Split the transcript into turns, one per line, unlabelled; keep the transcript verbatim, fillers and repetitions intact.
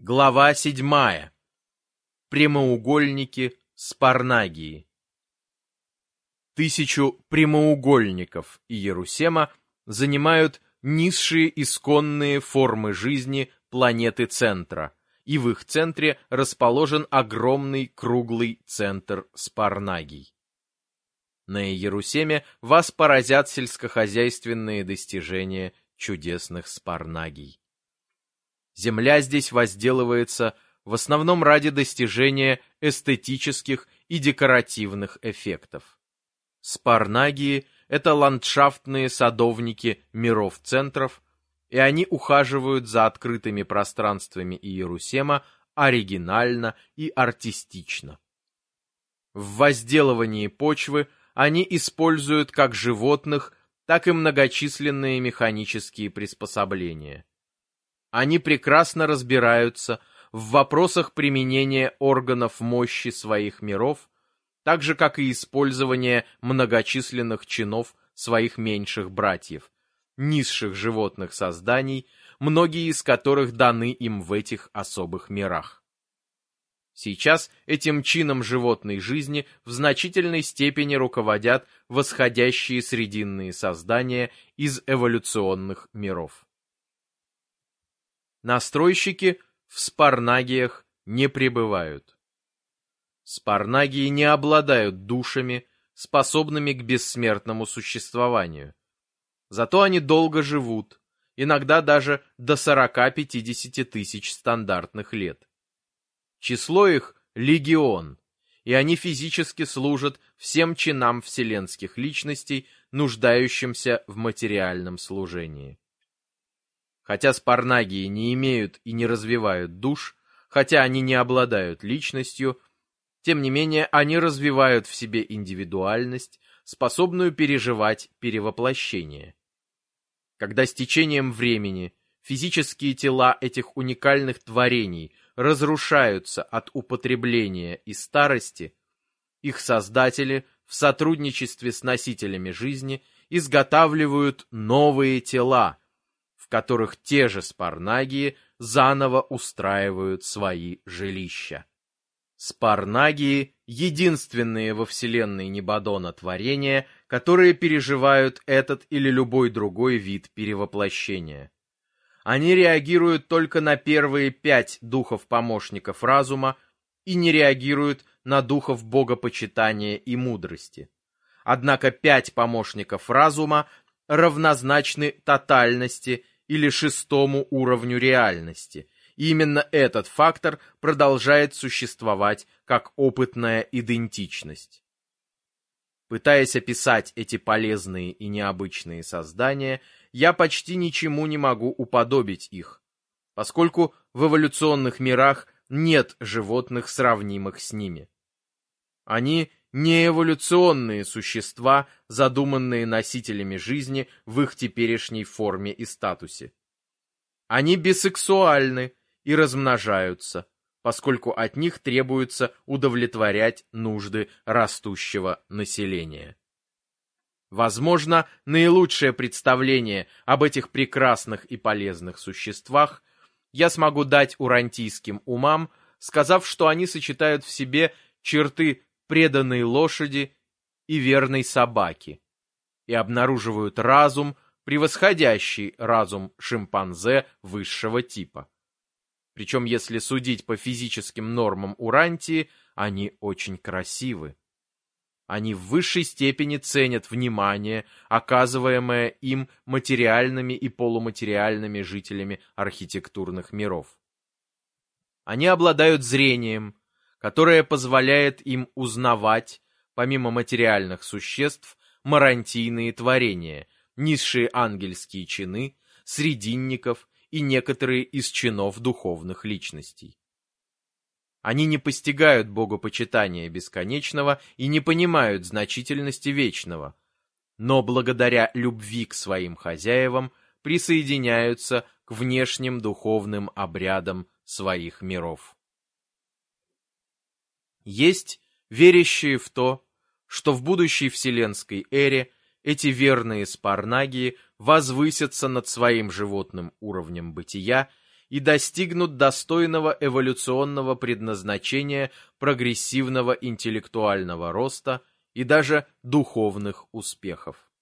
Глава седьмая. Прямоугольники Спарнагии. Тысячу прямоугольников Иерусема занимают низшие исконные формы жизни планеты центра, и в их центре расположен огромный круглый центр Спарнагий. На Иерусеме вас поразят сельскохозяйственные достижения чудесных Спарнагий. Земля здесь возделывается в основном ради достижения эстетических и декоративных эффектов. Спарнагии – это ландшафтные садовники миров центров, и они ухаживают за открытыми пространствами Иерусема оригинально и артистично. В возделывании почвы они используют как животных, так и многочисленные механические приспособления. Они прекрасно разбираются в вопросах применения органов мощи своих миров, так же, как и использование многочисленных чинов своих меньших братьев, низших животных созданий, многие из которых даны им в этих особых мирах. Сейчас этим чином животной жизни в значительной степени руководят восходящие срединные создания из эволюционных миров. Настройщики в Спарнагиях не пребывают. Спарнагии не обладают душами, способными к бессмертному существованию. Зато они долго живут, иногда даже до сорока-пятидесяти тысяч стандартных лет. Число их – легион, и они физически служат всем чинам вселенских личностей, нуждающимся в материальном служении. Хотя спарнагии не имеют и не развивают душ, хотя они не обладают личностью, тем не менее они развивают в себе индивидуальность, способную переживать перевоплощение. Когда с течением времени физические тела этих уникальных творений разрушаются от употребления и старости, их создатели в сотрудничестве с носителями жизни изготавливают новые тела, в которых те же спарнагии заново устраивают свои жилища. Спарнагии — единственные во вселенной Небадона творения, которые переживают этот или любой другой вид перевоплощения. Они реагируют только на первые пять духов-помощников разума и не реагируют на духов богопочитания и мудрости. Однако пять помощников разума равнозначны тотальности или шестому уровню реальности, и именно этот фактор продолжает существовать как опытная идентичность. Пытаясь описать эти полезные и необычные создания, я почти ничему не могу уподобить их, поскольку в эволюционных мирах нет животных, сравнимых с ними. Они не эволюционные существа, задуманные носителями жизни в их теперешней форме и статусе. Они бисексуальны и размножаются, поскольку от них требуется удовлетворять нужды растущего населения. Возможно, наилучшее представление об этих прекрасных и полезных существах я смогу дать урантийским умам, сказав, что они сочетают в себе черты преданной лошади и верной собаки и обнаруживают разум, превосходящий разум шимпанзе высшего типа. Причем, если судить по физическим нормам Урантии, они очень красивы. Они в высшей степени ценят внимание, оказываемое им материальными и полуматериальными жителями архитектурных миров. Они обладают зрением, которое позволяет им узнавать, помимо материальных существ, марантийные творения, низшие ангельские чины, срединников и некоторые из чинов духовных личностей. Они не постигают богопочитания бесконечного и не понимают значительности вечного, но благодаря любви к своим хозяевам присоединяются к внешним духовным обрядам своих миров. Есть верящие в то, что в будущей вселенской эре эти верные спарнагии возвысятся над своим животным уровнем бытия и достигнут достойного эволюционного предназначения прогрессивного интеллектуального роста и даже духовных успехов.